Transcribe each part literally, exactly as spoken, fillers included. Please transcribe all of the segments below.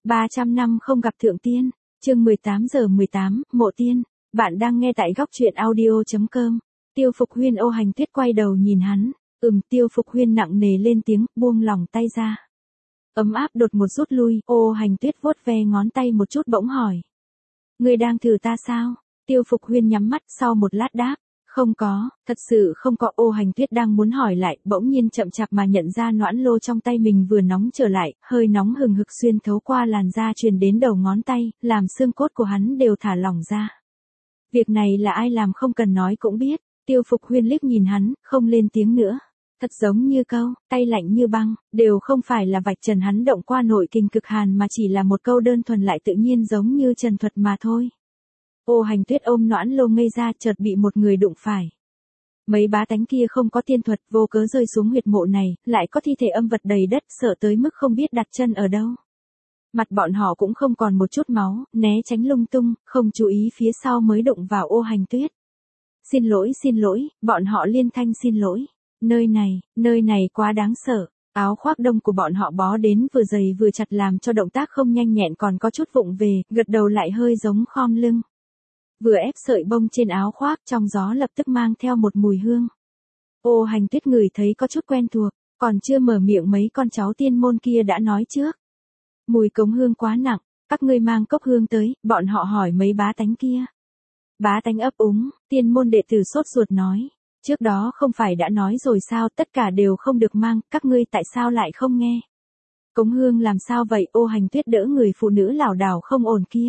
ba trăm năm không gặp thượng tiên, chương mười tám giờ mười tám, mộ tiên, bạn đang nghe tại góc truyện audio.com. Tiêu Phục Huyên Ô Hành Tuyết quay đầu nhìn hắn, ừm Tiêu Phục Huyên nặng nề lên tiếng, buông lỏng tay ra. Ấm áp đột một rút lui, Ô Hành Tuyết vuốt ve ngón tay một chút bỗng hỏi. Ngươi đang thử ta sao? Tiêu Phục Huyên nhắm mắt sau một lát đáp. Không có, thật sự không có. Ô Hành Tuyết đang muốn hỏi lại, bỗng nhiên chậm chạp mà nhận ra noãn lô trong tay mình vừa nóng trở lại, hơi nóng hừng hực xuyên thấu qua làn da truyền đến đầu ngón tay, làm xương cốt của hắn đều thả lỏng ra. Việc này là ai làm không cần nói cũng biết. Tiêu Phục Huyên liếc nhìn hắn, không lên tiếng nữa. Thật giống như câu, tay lạnh như băng, đều không phải là vạch trần hắn động qua nội kinh cực hàn mà chỉ là một câu đơn thuần lại tự nhiên giống như trần thuật mà thôi. Ô Hành Tuyết ôm noãn lô ngây ra, chợt bị một người đụng phải. Mấy bá tánh kia không có tiên thuật, vô cớ rơi xuống huyệt mộ này, lại có thi thể âm vật đầy đất, sợ tới mức không biết đặt chân ở đâu. Mặt bọn họ cũng không còn một chút máu, né tránh lung tung, không chú ý phía sau mới đụng vào Ô Hành Tuyết. Xin lỗi xin lỗi, bọn họ liên thanh xin lỗi. Nơi này, nơi này quá đáng sợ. Áo khoác đông của bọn họ bó đến vừa dày vừa chặt làm cho động tác không nhanh nhẹn còn có chút vụng về, gật đầu lại hơi giống khom lưng. Vừa ép sợi bông trên áo khoác trong gió lập tức mang theo một mùi hương. Ô Hành Tuyết ngửi thấy có chút quen thuộc, còn chưa mở miệng mấy con cháu tiên môn kia đã nói trước. Mùi cống hương quá nặng, các ngươi mang cốc hương tới, bọn họ hỏi mấy bá tánh kia. Bá tánh ấp úng, tiên môn đệ tử sốt ruột nói. Trước đó không phải đã nói rồi sao, tất cả đều không được mang, các ngươi tại sao lại không nghe? Cống hương làm sao vậy? Ô Hành Tuyết đỡ người phụ nữ lảo đảo không ổn kia.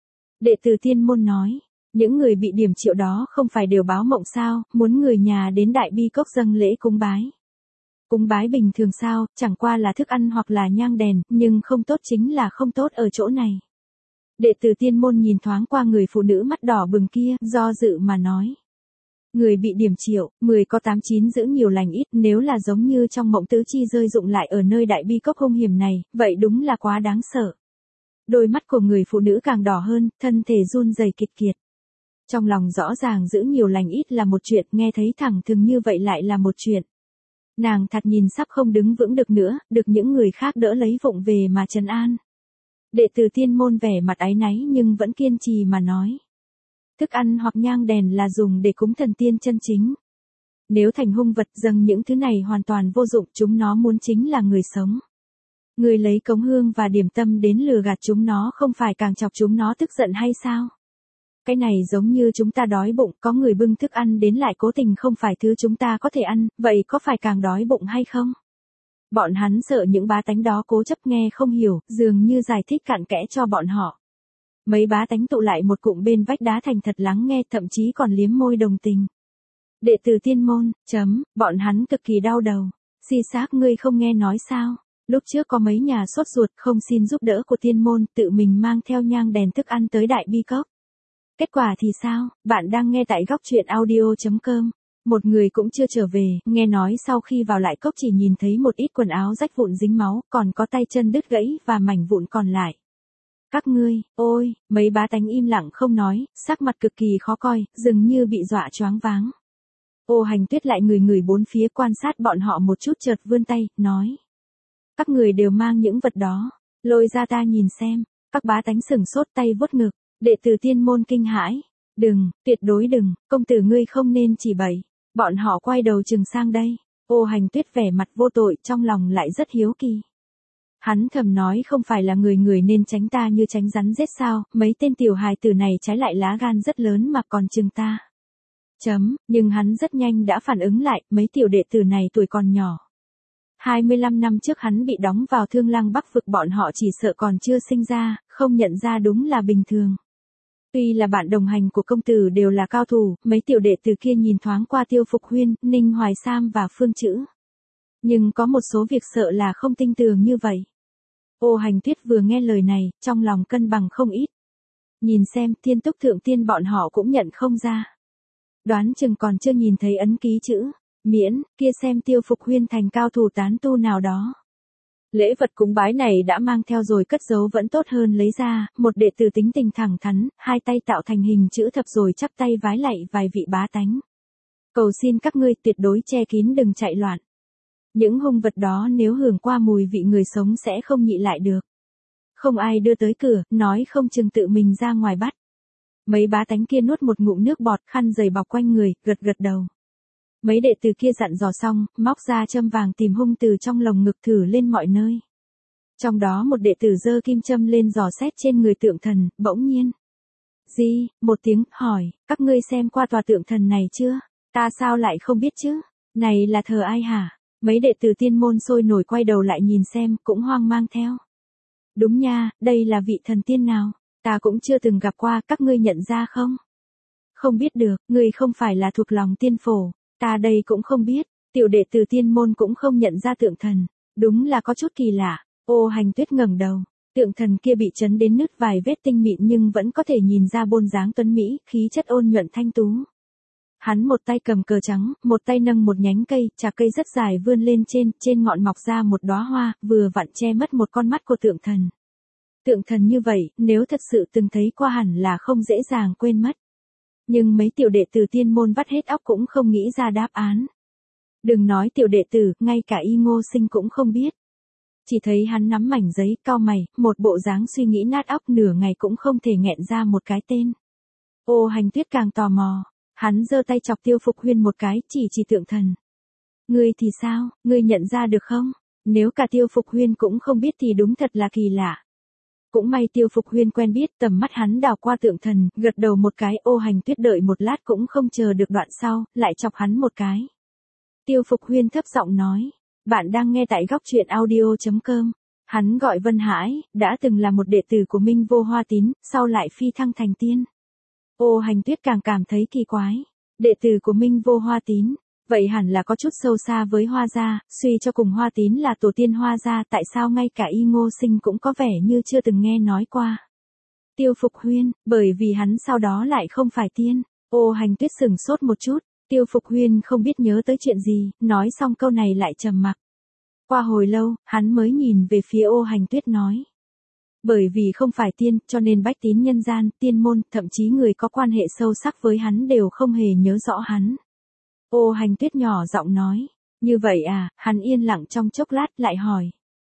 Đệ tử tiên môn nói, những người bị điểm triệu đó không phải đều báo mộng sao, muốn người nhà đến Đại Bi Cốc dâng lễ cúng bái. Cúng bái bình thường sao, chẳng qua là thức ăn hoặc là nhang đèn, nhưng không tốt chính là không tốt ở chỗ này. Đệ tử tiên môn nhìn thoáng qua người phụ nữ mắt đỏ bừng kia, do dự mà nói. Người bị điểm triệu, mười có tám chín giữ nhiều lành ít, nếu là giống như trong mộng tứ chi rơi dụng lại ở nơi Đại Bi Cốc hung hiểm này, vậy đúng là quá đáng sợ. Đôi mắt của người phụ nữ càng đỏ hơn, thân thể run rẩy kịch kiệt. Trong lòng rõ ràng giữ nhiều lành ít là một chuyện, nghe thấy thẳng thừng như vậy lại là một chuyện. Nàng thật nhìn sắp không đứng vững được nữa, được những người khác đỡ lấy vụng về mà trấn an. Đệ tử tiên môn vẻ mặt áy náy nhưng vẫn kiên trì mà nói. Thức ăn hoặc nhang đèn là dùng để cúng thần tiên chân chính. Nếu thành hung vật dâng những thứ này hoàn toàn vô dụng, chúng nó muốn chính là người sống. Người lấy cống hương và điểm tâm đến lừa gạt chúng nó không phải càng chọc chúng nó tức giận hay sao? Cái này giống như chúng ta đói bụng, có người bưng thức ăn đến lại cố tình không phải thứ chúng ta có thể ăn, vậy có phải càng đói bụng hay không? Bọn hắn sợ những bá tánh đó cố chấp nghe không hiểu, dường như giải thích cặn kẽ cho bọn họ. Mấy bá tánh tụ lại một cụm bên vách đá thành thật lắng nghe, thậm chí còn liếm môi đồng tình. Đệ tử tiên môn, chấm, bọn hắn cực kỳ đau đầu. Si xác ngươi không nghe nói sao? Lúc trước có mấy nhà sốt ruột không xin giúp đỡ của tiên môn, tự mình mang theo nhang đèn thức ăn tới Đại Bi Cốc. Kết quả thì sao? Bạn đang nghe tại góc truyện audio.com. Một người cũng chưa trở về, nghe nói sau khi vào lại cốc chỉ nhìn thấy một ít quần áo rách vụn dính máu, còn có tay chân đứt gãy và mảnh vụn còn lại. Các ngươi, ôi, mấy bá tánh im lặng không nói, sắc mặt cực kỳ khó coi, dường như bị dọa choáng váng. Ô Hành Tuyết lại người người bốn phía quan sát bọn họ một chút chợt vươn tay, nói. Các người đều mang những vật đó, lôi ra ta nhìn xem. Các bá tánh sửng sốt tay vuốt ngực, đệ tử tiên môn kinh hãi. Đừng, tuyệt đối đừng, công tử ngươi không nên chỉ bậy. Bọn họ quay đầu chừng sang đây. Ô Hành Tuyết vẻ mặt vô tội, trong lòng lại rất hiếu kỳ. Hắn thầm nói không phải là người người nên tránh ta như tránh rắn rết sao, mấy tên tiểu hài tử này trái lại lá gan rất lớn mà còn chừng ta. Chấm, nhưng hắn rất nhanh đã phản ứng lại, mấy tiểu đệ tử này tuổi còn nhỏ. hai mươi lăm năm trước hắn bị đóng vào Thương Lăng Bắc vực, bọn họ chỉ sợ còn chưa sinh ra, không nhận ra đúng là bình thường. Tuy là bạn đồng hành của công tử đều là cao thủ, mấy tiểu đệ tử kia nhìn thoáng qua Tiêu Phục Huyên, Ninh Hoài Sam và Phương Chữ. Nhưng có một số việc sợ là không tin tưởng như vậy. Ô Hành Tuyết vừa nghe lời này, trong lòng cân bằng không ít. Nhìn xem, Thiên Túc thượng tiên bọn họ cũng nhận không ra. Đoán chừng còn chưa nhìn thấy ấn ký chữ, miễn, kia xem Tiêu Phục Huyên thành cao thủ tán tu nào đó. Lễ vật cúng bái này đã mang theo rồi cất giấu vẫn tốt hơn lấy ra, một đệ tử tính tình thẳng thắn, hai tay tạo thành hình chữ thập rồi chắp tay vái lạy vài vị bá tánh. Cầu xin các ngươi tuyệt đối che kín đừng chạy loạn. Những hung vật đó nếu hưởng qua mùi vị người sống sẽ không nhị lại được. Không ai đưa tới cửa, nói không chừng tự mình ra ngoài bắt. Mấy bá tánh kia nuốt một ngụm nước bọt, khăn giày bọc quanh người, gật gật đầu. Mấy đệ tử kia dặn dò xong, móc ra châm vàng tìm hung từ trong lồng ngực thử lên mọi nơi. Trong đó một đệ tử giơ kim châm lên dò xét trên người tượng thần, bỗng nhiên. Gì, một tiếng, hỏi, các ngươi xem qua tòa tượng thần này chưa? Ta sao lại không biết chứ? Này là thờ ai hả? Mấy đệ tử tiên môn sôi nổi quay đầu lại nhìn xem, cũng hoang mang theo. Đúng nha, đây là vị thần tiên nào? Ta cũng chưa từng gặp qua, các ngươi nhận ra không? Không biết được, ngươi không phải là thuộc lòng tiên phổ, ta đây cũng không biết, tiểu đệ tử tiên môn cũng không nhận ra tượng thần, đúng là có chút kỳ lạ. Ô Hành Tuyết ngẩng đầu, tượng thần kia bị chấn đến nứt vài vết tinh mịn nhưng vẫn có thể nhìn ra bôn dáng tuấn mỹ, khí chất ôn nhuận thanh tú. Hắn một tay cầm cờ trắng, một tay nâng một nhánh cây, chà cây rất dài vươn lên trên, trên ngọn mọc ra một đóa hoa, vừa vặn che mất một con mắt của tượng thần. Tượng thần như vậy, nếu thật sự từng thấy qua hẳn là không dễ dàng quên mất. Nhưng mấy tiểu đệ tử tiên môn vắt hết óc cũng không nghĩ ra đáp án. Đừng nói tiểu đệ tử, ngay cả Y Ngô Sinh cũng không biết. Chỉ thấy hắn nắm mảnh giấy, cau mày, một bộ dáng suy nghĩ nát óc nửa ngày cũng không thể nghẹn ra một cái tên. Ô Hành Tuyết càng tò mò, hắn giơ tay chọc Tiêu Phục Huyên một cái, chỉ chỉ tượng thần. Ngươi thì sao, ngươi nhận ra được không? Nếu cả Tiêu Phục Huyên cũng không biết thì đúng thật là kỳ lạ. Cũng may Tiêu Phục Huyên quen biết, tầm mắt hắn đào qua tượng thần, gật đầu một cái. Ô Hành Tuyết đợi một lát cũng không chờ được đoạn sau, lại chọc hắn một cái. Tiêu Phục Huyên thấp giọng nói, bạn đang nghe tại góc truyện audio chấm com. Hắn gọi Vân Hải, đã từng là một đệ tử của Minh Vô Hoa Tín, sau lại phi thăng thành tiên. Ô Hành Tuyết càng cảm thấy kỳ quái. Đệ tử của Minh Vô Hoa Tín, vậy hẳn là có chút sâu xa với Hoa gia, suy cho cùng Hoa Tín là tổ tiên Hoa gia, tại sao ngay cả Y Ngô Sinh cũng có vẻ như chưa từng nghe nói qua. Tiêu Phục Huyên, bởi vì hắn sau đó lại không phải tiên. Ô Hành Tuyết sửng sốt một chút, Tiêu Phục Huyên không biết nhớ tới chuyện gì, nói xong câu này lại trầm mặc. Qua hồi lâu, hắn mới nhìn về phía Ô Hành Tuyết nói. Bởi vì không phải tiên, cho nên bách tín nhân gian, tiên môn, thậm chí người có quan hệ sâu sắc với hắn đều không hề nhớ rõ hắn. Ô Hành Tuyết nhỏ giọng nói, như vậy à, hắn yên lặng trong chốc lát lại hỏi.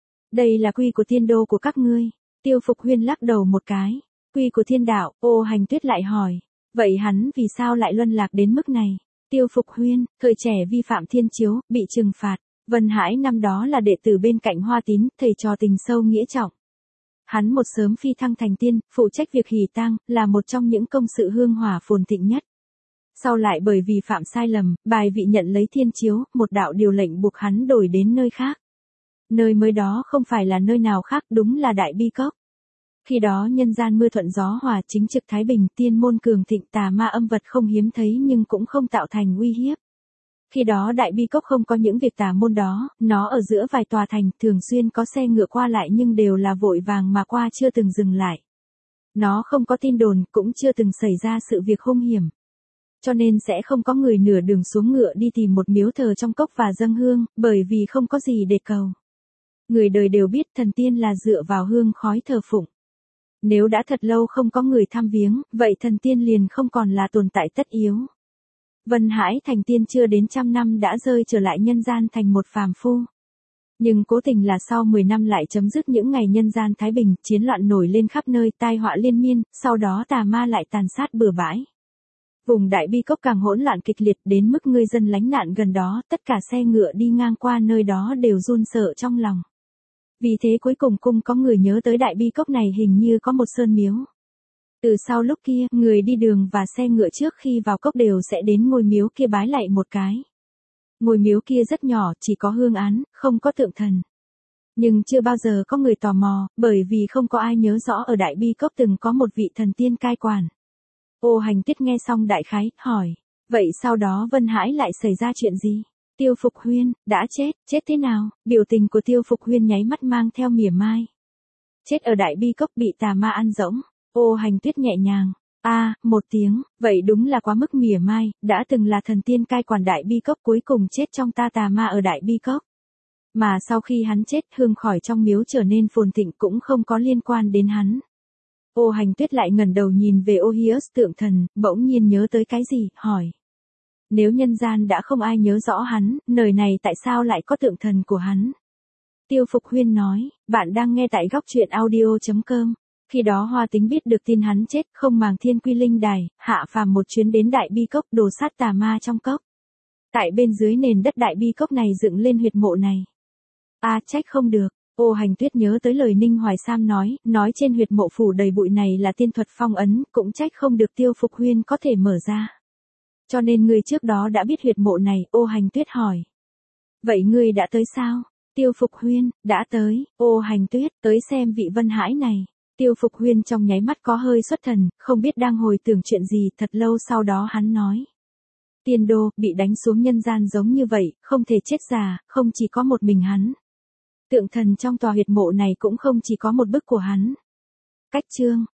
Đây là quy của tiên đô của các ngươi. Tiêu Phục Huyên lắc đầu một cái, quy của thiên đạo. Ô Hành Tuyết lại hỏi, vậy hắn vì sao lại luân lạc đến mức này? Tiêu Phục Huyên, thời trẻ vi phạm thiên chiếu, bị trừng phạt. Vân Hải năm đó là đệ tử bên cạnh Hoa Tín, thầy trò tình sâu nghĩa trọng. Hắn một sớm phi thăng thành tiên, phụ trách việc hỷ tang, là một trong những công sự hương hỏa phồn thịnh nhất. Sau lại bởi vì phạm sai lầm, bài vị nhận lấy thiên chiếu, một đạo điều lệnh buộc hắn đổi đến nơi khác. Nơi mới đó không phải là nơi nào khác, đúng là Đại Bi Cốc. Khi đó nhân gian mưa thuận gió hòa, chính trực thái bình, tiên môn cường thịnh, tà ma âm vật không hiếm thấy nhưng cũng không tạo thành uy hiếp. Khi đó Đại Bi Cốc không có những việc tà môn đó, nó ở giữa vài tòa thành, thường xuyên có xe ngựa qua lại nhưng đều là vội vàng mà qua, chưa từng dừng lại. Nó không có tin đồn, cũng chưa từng xảy ra sự việc hung hiểm. Cho nên sẽ không có người nửa đường xuống ngựa đi tìm một miếu thờ trong cốc và dâng hương, bởi vì không có gì để cầu. Người đời đều biết thần tiên là dựa vào hương khói thờ phụng. Nếu đã thật lâu không có người thăm viếng, vậy thần tiên liền không còn là tồn tại tất yếu. Vân Hải thành tiên chưa đến trăm năm đã rơi trở lại nhân gian thành một phàm phu. Nhưng cố tình là sau mười năm lại chấm dứt những ngày nhân gian thái bình, chiến loạn nổi lên khắp nơi, tai họa liên miên, sau đó tà ma lại tàn sát bừa bãi. Vùng Đại Bi Cốc càng hỗn loạn kịch liệt đến mức người dân lánh nạn gần đó, tất cả xe ngựa đi ngang qua nơi đó đều run sợ trong lòng. Vì thế cuối cùng cung có người nhớ tới Đại Bi Cốc này hình như có một sơn miếu. Từ sau lúc kia, người đi đường và xe ngựa trước khi vào cốc đều sẽ đến ngôi miếu kia bái lạy một cái. Ngôi miếu kia rất nhỏ, chỉ có hương án, không có tượng thần. Nhưng chưa bao giờ có người tò mò, bởi vì không có ai nhớ rõ ở Đại Bi Cốc từng có một vị thần tiên cai quản. Ô Hành Tuyết nghe xong đại khái, hỏi, vậy sau đó Vân Hải lại xảy ra chuyện gì? Tiêu Phục Huyên, đã chết, chết thế nào? Biểu tình của Tiêu Phục Huyên nháy mắt mang theo mỉa mai. Chết ở Đại Bi Cốc, bị tà ma ăn rỗng. Ô Hành Tuyết nhẹ nhàng, a à, một tiếng, vậy đúng là quá mức mỉa mai, đã từng là thần tiên cai quản Đại Bi Cốc cuối cùng chết trong ta tà ma ở Đại Bi Cốc. Mà sau khi hắn chết, hương khỏi trong miếu trở nên phồn thịnh cũng không có liên quan đến hắn. Ô Hành Tuyết lại ngẩng đầu nhìn về Ô Hius tượng thần, bỗng nhiên nhớ tới cái gì, hỏi. Nếu nhân gian đã không ai nhớ rõ hắn, nơi này tại sao lại có tượng thần của hắn? Tiêu Phục Huyên nói, bạn đang nghe tại góc chuyện audio.com. Khi đó Hoa Tính biết được tin hắn chết, không màng thiên quy linh đài, hạ phàm một chuyến đến đại bi cốc đồ sát tà ma trong cốc. Tại bên dưới nền đất đại bi cốc này dựng lên huyệt mộ này. A à, trách không được, Ô Hành Tuyết nhớ tới lời Ninh Hoài Sam nói, nói trên huyệt mộ phủ đầy bụi này là tiên thuật phong ấn, cũng trách không được Tiêu Phục Huyên có thể mở ra. Cho nên ngươi trước đó đã biết huyệt mộ này, Ô Hành Tuyết hỏi. Vậy ngươi đã tới sao? Tiêu Phục Huyên, đã tới, Ô Hành Tuyết, tới xem vị Vân Hãi này. Tiêu Phục Huyên trong nháy mắt có hơi xuất thần, không biết đang hồi tưởng chuyện gì, thật lâu sau đó hắn nói. Tiên đô, bị đánh xuống nhân gian giống như vậy, không thể chết già, không chỉ có một mình hắn. Tượng thần trong tòa huyệt mộ này cũng không chỉ có một bức của hắn. Cách chương,